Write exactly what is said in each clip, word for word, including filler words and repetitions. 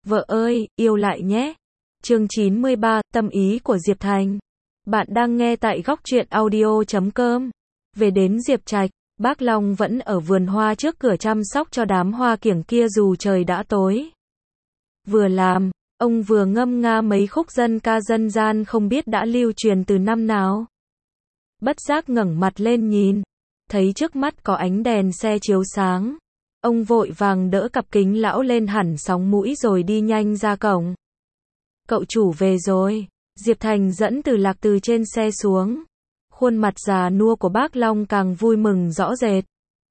Vợ ơi, yêu lại nhé. Chương chín mươi ba, tâm ý của Diệp Thành. Bạn đang nghe tại góc truyện audio chấm com. Về đến Diệp Trạch, bác Long vẫn ở vườn hoa trước cửa chăm sóc cho đám hoa kiểng kia dù trời đã tối. Vừa làm, ông vừa ngâm nga mấy khúc dân ca dân gian không biết đã lưu truyền từ năm nào. Bất giác ngẩng mặt lên nhìn, thấy trước mắt có ánh đèn xe chiếu sáng. Ông vội vàng đỡ cặp kính lão lên hẳn sóng mũi rồi đi nhanh ra cổng. Cậu chủ về rồi. Diệp Thành dẫn Từ Lạc từ trên xe xuống. Khuôn mặt già nua của bác Long càng vui mừng rõ rệt.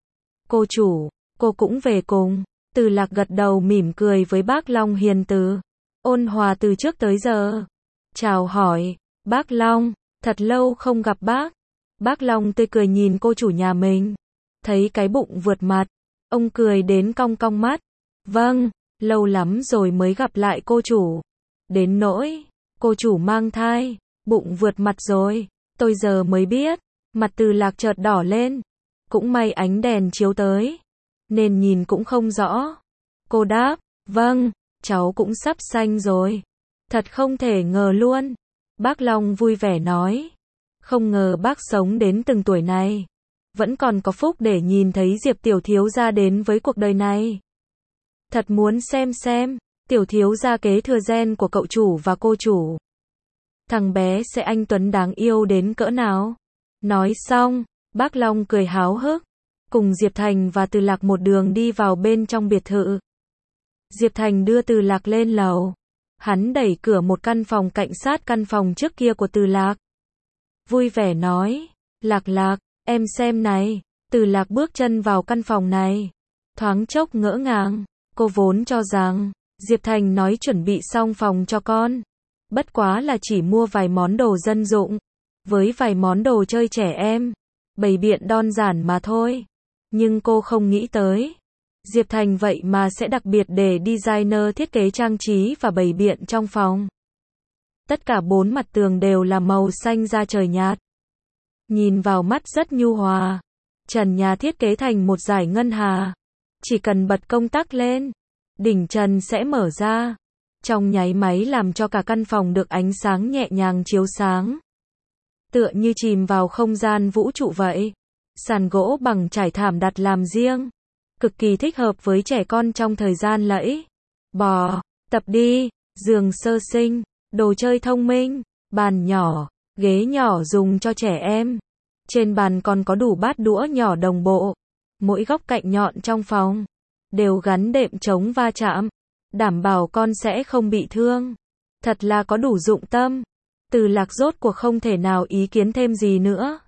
Cô chủ, cô cũng về cùng. Từ Lạc gật đầu mỉm cười với bác Long hiền từ, ôn hòa từ trước tới giờ. Chào hỏi, bác Long, thật lâu không gặp bác. Bác Long tươi cười nhìn cô chủ nhà mình. Thấy cái bụng vượt mặt, ông cười đến cong cong mắt. Vâng, lâu lắm rồi mới gặp lại cô chủ. Đến nỗi, cô chủ mang thai, bụng vượt mặt rồi, tôi giờ mới biết. Mặt Từ Lạc chợt đỏ lên. Cũng may ánh đèn chiếu tới, nên nhìn cũng không rõ. Cô đáp, vâng, cháu cũng sắp sanh rồi. Thật không thể ngờ luôn. Bác Long vui vẻ nói. Không ngờ bác sống đến từng tuổi này, vẫn còn có phúc để nhìn thấy Diệp tiểu thiếu gia đến với cuộc đời này. Thật muốn xem xem, tiểu thiếu gia kế thừa gen của cậu chủ và cô chủ. Thằng bé sẽ anh tuấn đáng yêu đến cỡ nào. Nói xong, bác Long cười háo hức, cùng Diệp Thành và Từ Lạc một đường đi vào bên trong biệt thự. Diệp Thành đưa Từ Lạc lên lầu. Hắn đẩy cửa một căn phòng cạnh sát căn phòng trước kia của Từ Lạc. Vui vẻ nói, Lạc Lạc, em xem này. Từ Lạc bước chân vào căn phòng này, thoáng chốc ngỡ ngàng. Cô vốn cho rằng Diệp Thành nói chuẩn bị xong phòng cho con, bất quá là chỉ mua vài món đồ dân dụng, với vài món đồ chơi trẻ em, bày biện đơn giản mà thôi. Nhưng cô không nghĩ tới, Diệp Thành vậy mà sẽ đặc biệt để designer thiết kế trang trí và bày biện trong phòng. Tất cả bốn mặt tường đều là màu xanh da trời nhạt, nhìn vào mắt rất nhu hòa. Trần nhà thiết kế thành một dải ngân hà, chỉ cần bật công tắc lên, đỉnh trần sẽ mở ra, trong nháy máy làm cho cả căn phòng được ánh sáng nhẹ nhàng chiếu sáng, tựa như chìm vào không gian vũ trụ vậy. Sàn gỗ bằng trải thảm đặt làm riêng, cực kỳ thích hợp với trẻ con trong thời gian lẫy bò, tập đi. Giường sơ sinh, đồ chơi thông minh, bàn nhỏ, ghế nhỏ dùng cho trẻ em. Trên bàn còn có đủ bát đũa nhỏ đồng bộ. Mỗi góc cạnh nhọn trong phòng đều gắn đệm chống va chạm, đảm bảo con sẽ không bị thương. Thật là có đủ dụng tâm. Từ Lạc rốt cuộc không thể nào ý kiến thêm gì nữa.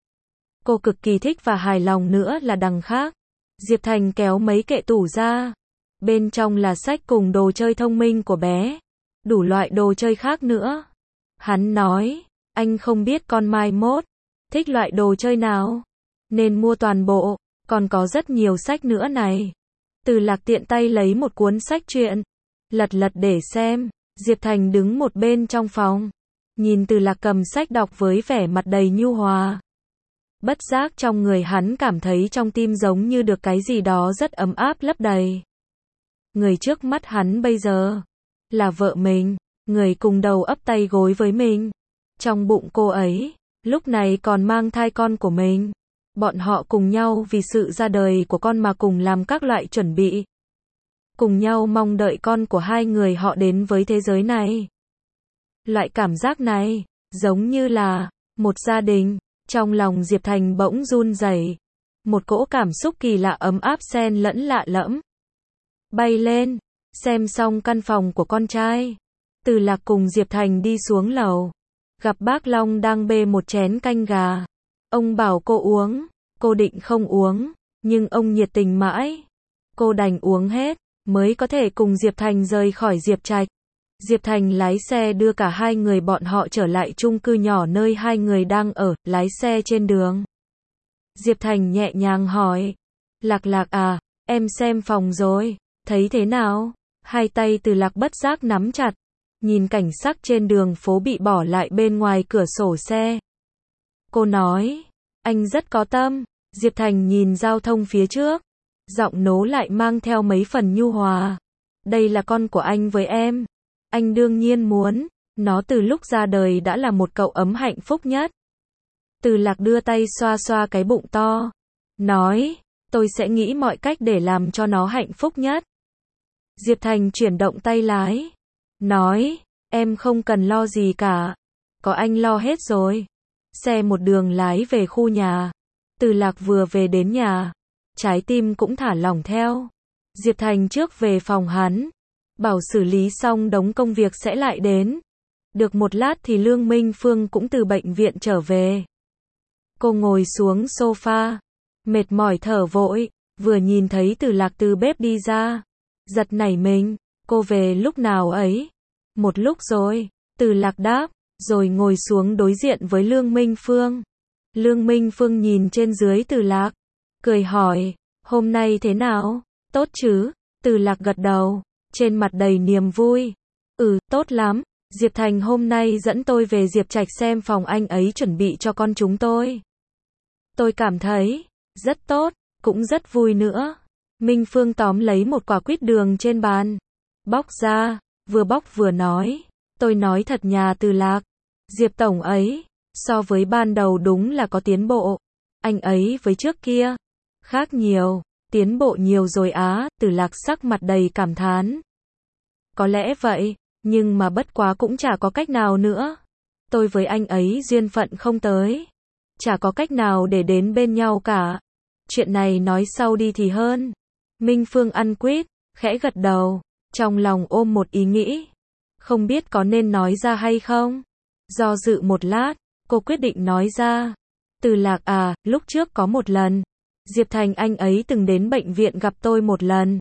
Cô cực kỳ thích và hài lòng nữa là đằng khác. Diệp Thành kéo mấy kệ tủ ra. Bên trong là sách cùng đồ chơi thông minh của bé, đủ loại đồ chơi khác nữa. Hắn nói, anh không biết con mai mốt thích loại đồ chơi nào, nên mua toàn bộ, còn có rất nhiều sách nữa này. Từ Lạc tiện tay lấy một cuốn sách truyện, lật lật để xem. Diệp Thành đứng một bên trong phòng, nhìn Từ Lạc cầm sách đọc với vẻ mặt đầy nhu hòa. Bất giác trong người hắn cảm thấy trong tim giống như được cái gì đó rất ấm áp lấp đầy. Người trước mắt hắn bây giờ là vợ mình, người cùng đầu ấp tay gối với mình. Trong bụng cô ấy, lúc này còn mang thai con của mình. Bọn họ cùng nhau vì sự ra đời của con mà cùng làm các loại chuẩn bị. Cùng nhau mong đợi con của hai người họ đến với thế giới này. Loại cảm giác này, giống như là một gia đình. Trong lòng Diệp Thành bỗng run rẩy. Một cỗ cảm xúc kỳ lạ ấm áp xen lẫn lạ lẫm. Bay lên, xem xong căn phòng của con trai. Từ Lạc cùng Diệp Thành đi xuống lầu. Gặp bác Long đang bê một chén canh gà. Ông bảo cô uống, cô định không uống, nhưng ông nhiệt tình mãi. Cô đành uống hết, mới có thể cùng Diệp Thành rời khỏi Diệp Trạch. Diệp Thành lái xe đưa cả hai người bọn họ trở lại chung cư nhỏ nơi hai người đang ở. Lái xe trên đường, Diệp Thành nhẹ nhàng hỏi, Lạc Lạc à, em xem phòng rồi, thấy thế nào? Hai tay Từ Lạc bất giác nắm chặt, nhìn cảnh sắc trên đường phố bị bỏ lại bên ngoài cửa sổ xe. Cô nói, anh rất có tâm. Diệp Thành nhìn giao thông phía trước, giọng nố lại mang theo mấy phần nhu hòa. đây là con của anh với em. Anh đương nhiên muốn, nó từ lúc ra đời đã là một cậu ấm hạnh phúc nhất. Từ Lạc đưa tay xoa xoa cái bụng to, nói, tôi sẽ nghĩ mọi cách để làm cho nó hạnh phúc nhất. Diệp Thành chuyển động tay lái, nói, em không cần lo gì cả, có anh lo hết rồi. Xe một đường lái về khu nhà. Từ Lạc vừa về đến nhà, trái tim cũng thả lỏng theo. Diệp Thành trước về phòng hắn, bảo xử lý xong đống công việc sẽ lại đến. Được một lát thì Lương Minh Phương cũng từ bệnh viện trở về. Cô ngồi xuống sofa, mệt mỏi thở vội, vừa nhìn thấy Từ Lạc từ bếp đi ra, giật nảy mình, cô về lúc nào ấy? Một lúc rồi, Từ Lạc đáp, rồi ngồi xuống đối diện với Lương Minh Phương. Lương Minh Phương nhìn trên dưới Từ Lạc, cười hỏi, hôm nay thế nào? Tốt chứ? Từ Lạc gật đầu, trên mặt đầy niềm vui. Ừ, tốt lắm. Diệp Thành hôm nay dẫn tôi về Diệp Trạch xem phòng anh ấy chuẩn bị cho con chúng tôi. Tôi cảm thấy rất tốt, cũng rất vui nữa. Minh Phương tóm lấy một quả quýt đường trên bàn, bóc ra, vừa bóc vừa nói, tôi nói thật nhà Từ Lạc, Diệp tổng ấy, so với ban đầu đúng là có tiến bộ. Anh ấy với trước kia, khác nhiều, tiến bộ nhiều rồi á. Từ Lạc sắc mặt đầy cảm thán. Có lẽ vậy, nhưng mà bất quá cũng chả có cách nào nữa. Tôi với anh ấy duyên phận không tới, chả có cách nào để đến bên nhau cả. Chuyện này nói sau đi thì hơn. Minh Phương ăn quýt, khẽ gật đầu, trong lòng ôm một ý nghĩ, không biết có nên nói ra hay không. Do dự một lát, cô quyết định nói ra. Từ Lạc à, lúc trước có một lần, Diệp Thành anh ấy từng đến bệnh viện gặp tôi một lần.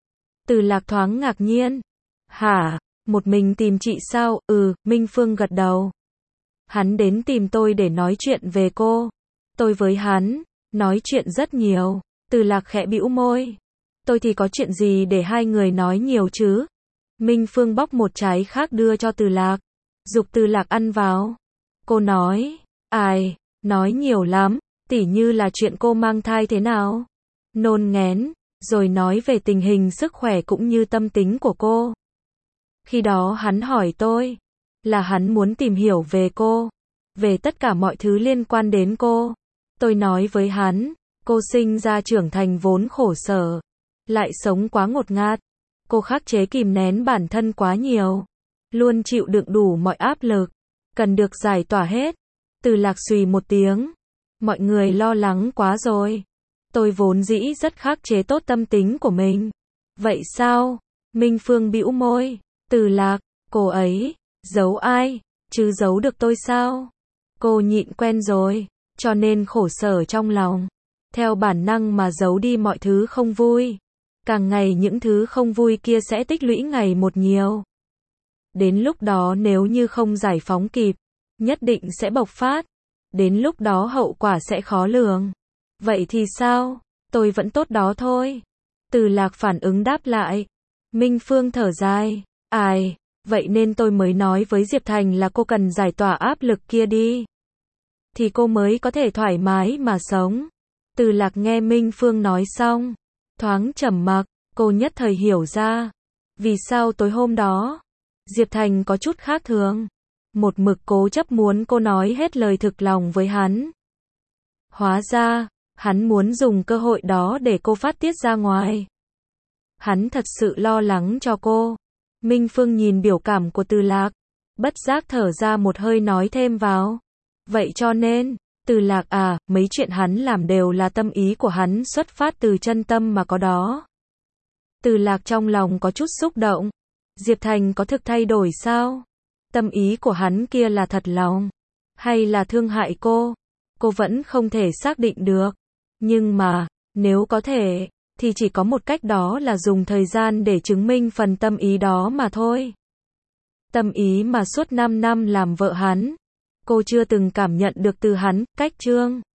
Từ Lạc thoáng ngạc nhiên. Hả, một mình tìm chị sao? Ừ, Minh Phương gật đầu. Hắn đến tìm tôi để nói chuyện về cô. Tôi với hắn, nói chuyện rất nhiều. Từ Lạc khẽ bĩu môi. Tôi thì có chuyện gì để hai người nói nhiều chứ? Minh Phương bóc một trái khác đưa cho Từ Lạc, giục Từ Lạc ăn vào. Cô nói, ai, nói nhiều lắm, tỉ như là chuyện cô mang thai thế nào? Nôn nghén, rồi nói về tình hình sức khỏe cũng như tâm tính của cô. Khi đó hắn hỏi tôi, là hắn muốn tìm hiểu về cô, về tất cả mọi thứ liên quan đến cô. Tôi nói với hắn, cô sinh ra trưởng thành vốn khổ sở, lại sống quá ngột ngạt. Cô khắc chế kìm nén bản thân quá nhiều, luôn chịu đựng đủ mọi áp lực, cần được giải tỏa hết. Từ Lạc xùy một tiếng, mọi người lo lắng quá rồi. Tôi vốn dĩ rất khắc chế tốt tâm tính của mình. Vậy sao? Minh Phương bĩu môi. Từ Lạc, cô ấy, giấu ai, chứ giấu được tôi sao? Cô nhịn quen rồi, cho nên khổ sở trong lòng. Theo bản năng mà giấu đi mọi thứ không vui. Càng ngày những thứ không vui kia sẽ tích lũy ngày một nhiều. Đến lúc đó nếu như không giải phóng kịp, nhất định sẽ bộc phát. Đến lúc đó hậu quả sẽ khó lường. Vậy thì sao? Tôi vẫn tốt đó thôi. Từ Lạc phản ứng đáp lại. Minh Phương thở dài. Ai, vậy nên tôi mới nói với Diệp Thành là cô cần giải tỏa áp lực kia đi. Thì cô mới có thể thoải mái mà sống. Từ Lạc nghe Minh Phương nói xong, thoáng trầm mặc, cô nhất thời hiểu ra. Vì sao tối hôm đó, Diệp Thành có chút khác thường. Một mực cố chấp muốn cô nói hết lời thực lòng với hắn. Hóa ra, hắn muốn dùng cơ hội đó để cô phát tiết ra ngoài. Hắn thật sự lo lắng cho cô. Minh Phương nhìn biểu cảm của Từ Lạc, bất giác thở ra một hơi nói thêm vào. Vậy cho nên, Từ Lạc à, mấy chuyện hắn làm đều là tâm ý của hắn xuất phát từ chân tâm mà có đó. Từ Lạc trong lòng có chút xúc động. Diệp Thành có thực thay đổi sao? Tâm ý của hắn kia là thật lòng, hay là thương hại cô? Cô vẫn không thể xác định được. Nhưng mà, nếu có thể, thì chỉ có một cách, đó là dùng thời gian để chứng minh phần tâm ý đó mà thôi. Tâm ý mà suốt năm năm làm vợ hắn, cô chưa từng cảm nhận được từ hắn. Cách chương